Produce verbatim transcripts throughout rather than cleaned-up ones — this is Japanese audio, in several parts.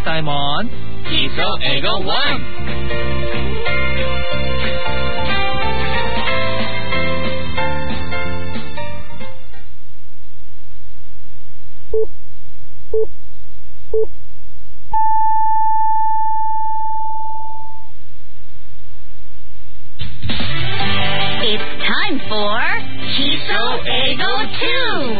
time on Kiso Ego one. It's time for Kiso Ego two.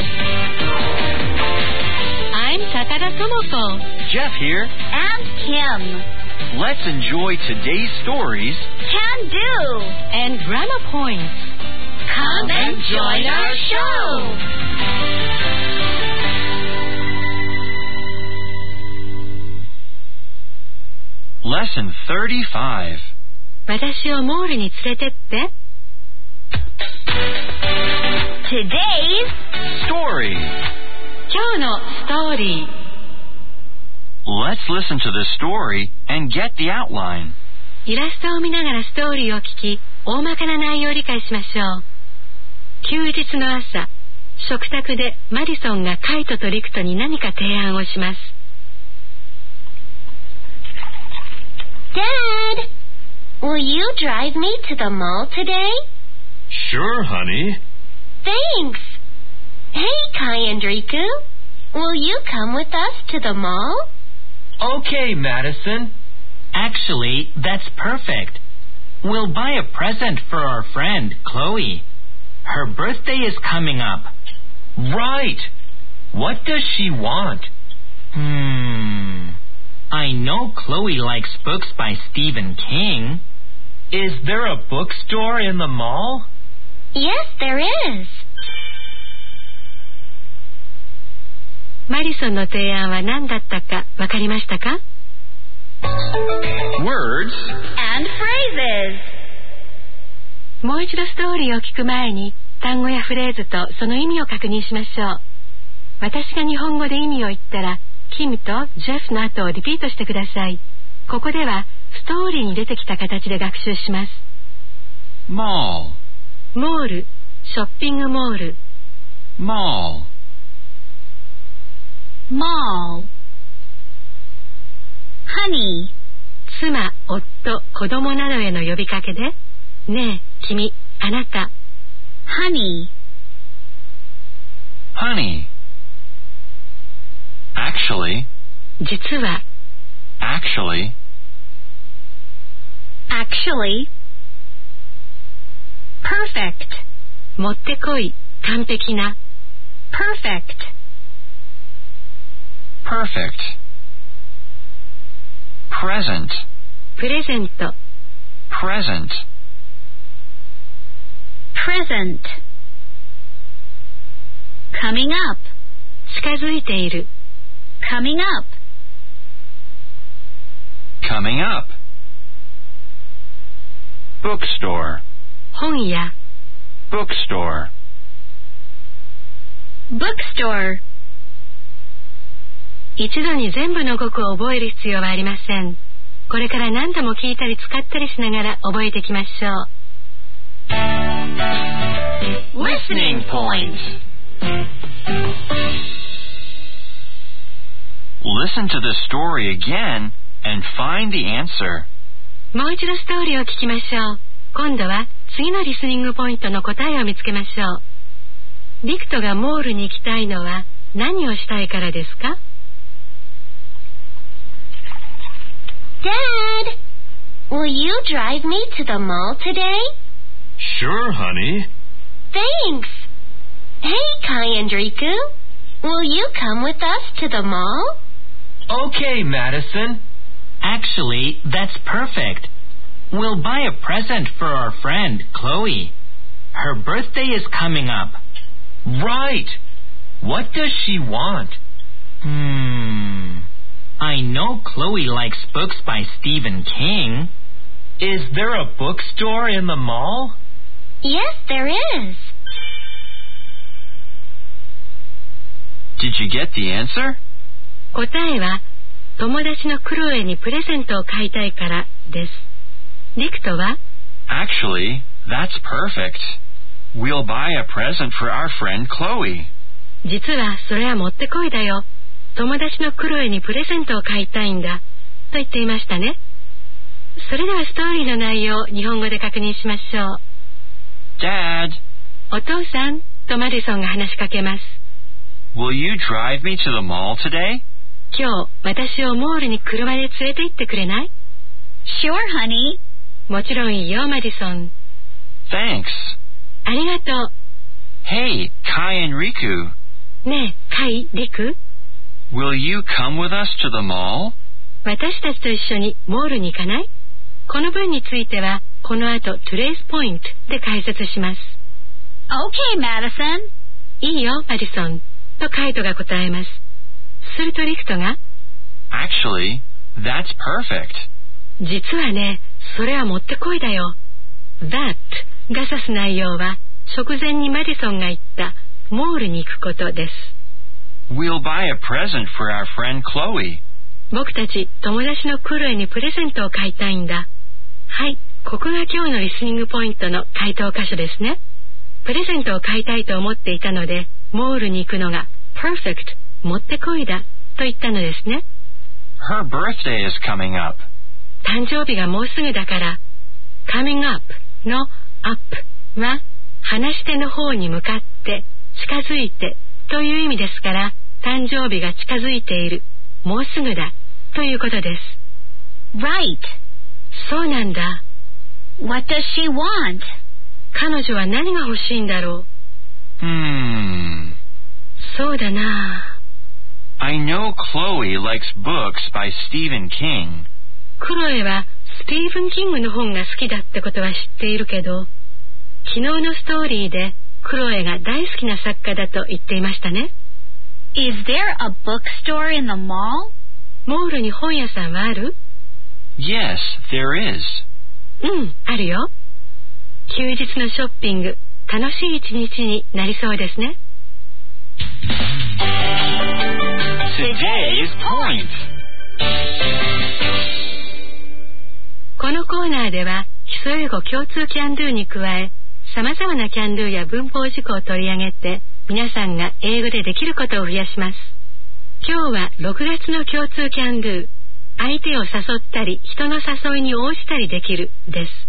I'm Sakara Tomoko. Jeff here. And Kim. Let's enjoy today's stories. Can do. And grammar points. Come and join our show. Lesson thirty-five. 私をモールに連れてって。 Today's Story. 今日のストーリー。 Let's listen to the story and get the outline. イラストを見ながらストーリーを聞き、大まかな内容を理解しましょう。休日の朝、食卓でマディソンがカイトとリクトに何か提案をします。 Dad, will you drive me to the mall today? Sure, honey. Thanks. Hey, Kai and Riku, will you come with us to the mall? Okay, Madison. Actually, that's perfect. We'll buy a present for our friend, Chloe. Her birthday is coming up. Right. What does she want? Hmm. I know Chloe likes books by Stephen King. Is there a bookstore in the mall? Yes, there is. マディソンの提案は何だったかわかりましたか？ Words And phrases. もう一度ストーリーを聞く前に単語やフレーズとその意味を確認しましょう。私が日本語で意味を言ったらキムとジェフの後をリピートしてください。ここではストーリーに出てきた形で学習します。 Mall. モール、ショッピングモール。 Mall. Mall. Honey. 妻、夫、子供などへの呼びかけで、ねえ、君、あなた。 Honey. Honey. Actually. 実は。 Actually. Actually. Perfect. もってこい、完璧な。 Perfect. Perfect. Present. プレゼント。 Present. Present. Coming up. 近づいている。 Coming up. Coming up. Bookstore. 本屋。 Bookstore. Bookstore. 一度に全部の語句を覚える必要はありません。これから何度も聞いたり使ったりしながら覚えていきましょう。 Listening points. Listen to the story again and find the answer. もう一度ストーリーを聞きましょう。今度は次のリスニングポイントの答えを見つけましょう。リクトがモールに行きたいのは何をしたいからですか？ Dad, will you drive me to the mall today? Sure, honey. Thanks. Hey, Kai and Riku, will you come with us to the mall? Okay, Madison. Actually, that's perfect. We'll buy a present for our friend, Chloe. Her birthday is coming up. Right. What does she want? Hmm. I know Chloe likes books by Stephen King. Is there a bookstore in the mall? Yes, there is. Did you get the answer? 答えは友達のクロエにプレゼントを買いたいからです。リクトは Actually, that's perfect. We'll buy a present for our friend Chloe. 実はそれはもってこいだよ。 友達のクロエにプレゼントを買いたいんだと言っていましたね。それではストーリーの内容を日本語で確認しましょう。 Dad, お父さんとマディソンが話しかけます。 will you drive me to the mall today? 今日私をモールに車で連れて行ってくれない？ Sure, honey. もちろんいいよマディソン。 Thanks. ありがとう。 Hey, Kai and Riku, ねえカイ、リク、 will you come with us to the mall? 私たちと一緒にモールに行かない？この文についてはこの後 Today's Point で解説します。 Okay, Madison. いいよマディソンとカイトが答えます。するとリクトが Actually, that's perfect. 実はね、それはもってこいだよ。 That が指す内容は直前にマディソンが言ったモールに行くことです。 We'll buy a present for our friend Chloe. 僕たち友達のクロエにプレゼントを買いたいんだ。はい、ここが今日のリスニングポイントの回答箇所ですね。プレゼントを買いたいと思っていたのでモールに行くのが perfect もってこいだと言ったのですね。 Her birthday is coming up. 誕生日がもうすぐだから coming up の up は話し手の方に向かって近づいてという意味ですから、誕生日が近づいている、もうすぐだということです。 Right. そうなんだ。 What does she want? 彼女は何が欲しいんだろう。 Hmm. そうだな。 I know Chloe likes books by Stephen King. クロエはスティーブン・キングの本が好きだってことは知っているけど、昨日のストーリーでクロエが大好きな作家だと言っていましたね。 Is there a bookstore in the mall? モールに本屋さんはある？ Yes, there is. うん、あるよ。休日のショッピング、楽しい一日になりそうですね。 Today's Point. このコーナーでは基礎英語共通キャンドゥに加え、様々なキャンドゥや文法事項を取り上げて皆さんが英語でできることを増やします。今日はろくがつの共通キャンドゥ、相手を誘ったり人の誘いに応じたりできるです。